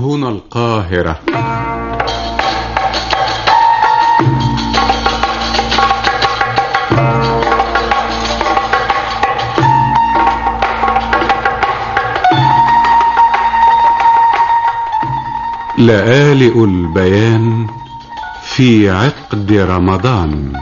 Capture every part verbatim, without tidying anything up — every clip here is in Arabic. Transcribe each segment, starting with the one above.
هنا القاهرة. لآلئ البيان في عقد رمضان.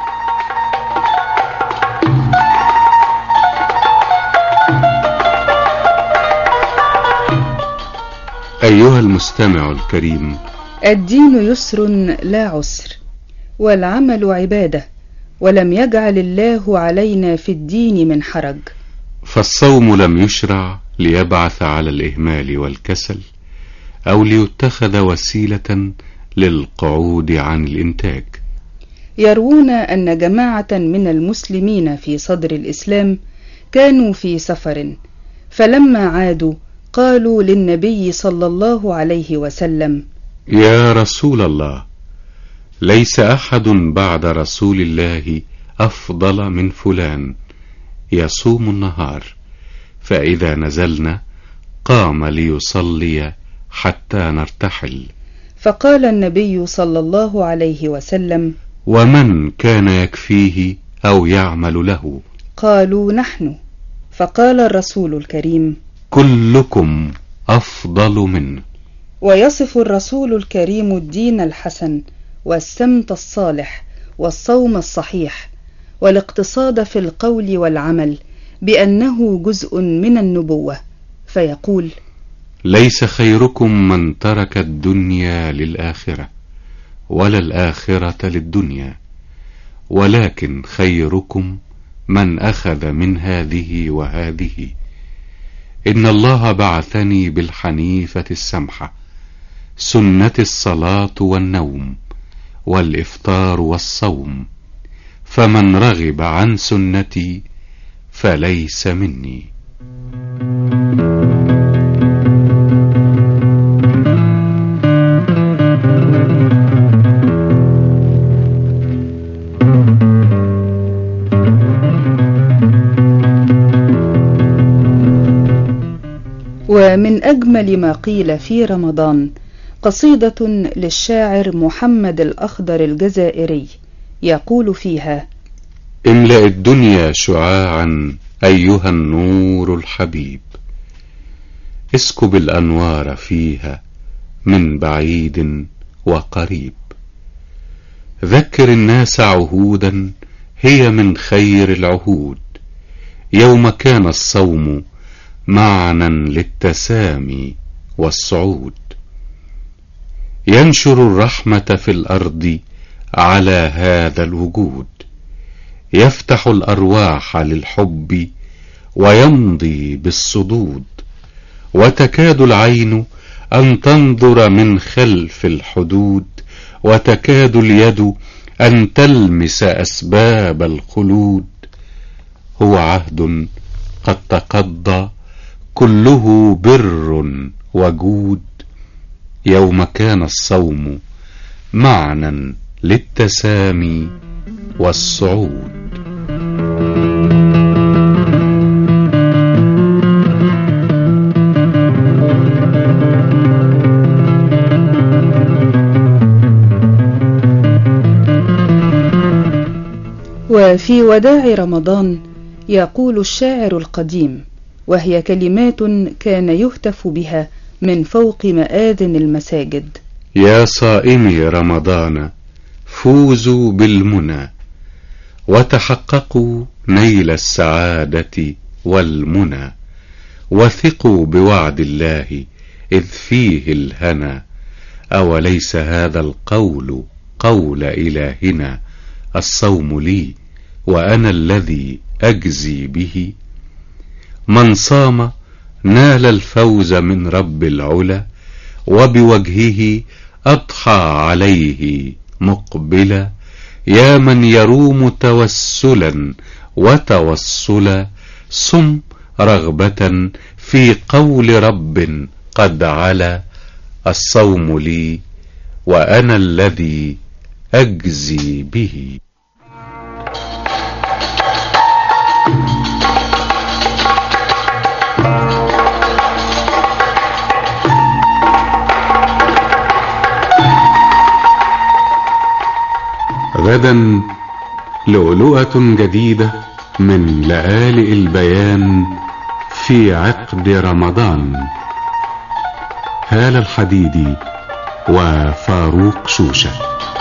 أيها المستمع الكريم، الدين يسر لا عسر، والعمل عبادة، ولم يجعل الله علينا في الدين من حرج. فالصوم لم يشرع ليبعث على الإهمال والكسل، أو ليتخذ وسيلة للقعود عن الإنتاج. يروون أن جماعة من المسلمين في صدر الإسلام كانوا في سفر، فلما عادوا قالوا للنبي صلى الله عليه وسلم: يا رسول الله، ليس أحد بعد رسول الله أفضل من فلان يصوم النهار، فإذا نزلنا قام ليصلي حتى نرتحل. فقال النبي صلى الله عليه وسلم: ومن كان يكفيه أو يعمل له؟ قالوا: نحن. فقال الرسول الكريم: كلكم أفضل منه. ويصف الرسول الكريم الدين الحسن والسمت الصالح والصوم الصحيح والاقتصاد في القول والعمل بأنه جزء من النبوة، فيقول: ليس خيركم من ترك الدنيا للآخرة، ولا الآخرة للدنيا، ولكن خيركم من أخذ من هذه وهذه. إن الله بعثني بالحنيفة السمحة، سنة الصلاة والنوم والإفطار والصوم، فمن رغب عن سنتي فليس مني. ومن أجمل ما قيل في رمضان قصيدة للشاعر محمد الأخضر الجزائري، يقول فيها: املأ الدنيا شعاعا أيها النور الحبيب، اسكب الأنوار فيها من بعيد وقريب، ذكر الناس عهودا هي من خير العهود، يوم كان الصوم معنى للتسامي والصعود، ينشر الرحمة في الأرض على هذا الوجود، يفتح الأرواح للحب ويمضي بالصدود، وتكاد العين أن تنظر من خلف الحدود، وتكاد اليد أن تلمس أسباب الخلود. هو عهد قد تقضى كله بر وجود، يوم كان الصوم معنى للتسامي والصعود. وفي وداع رمضان يقول الشاعر القديم، وهي كلمات كان يهتف بها من فوق مآذن المساجد: يا صائمي رمضان فوزوا بالمنى، وتحققوا نيل السعادة والمنى، وثقوا بوعد الله إذ فيه الهنا، أوليس هذا القول قول إلهنا، الصوم لي وأنا الذي أجزي به، من صام نال الفوز من رب العلا، وبوجهه أضحى عليه مقبلا، يا من يروم توسلا وتوصلا، صم رغبة في قول رب قد علا، الصوم لي وأنا الذي أجزي به. غدا لؤلؤة جديدة من لآلئ البيان في عقد رمضان. هالة الحديدي وفاروق شوشة.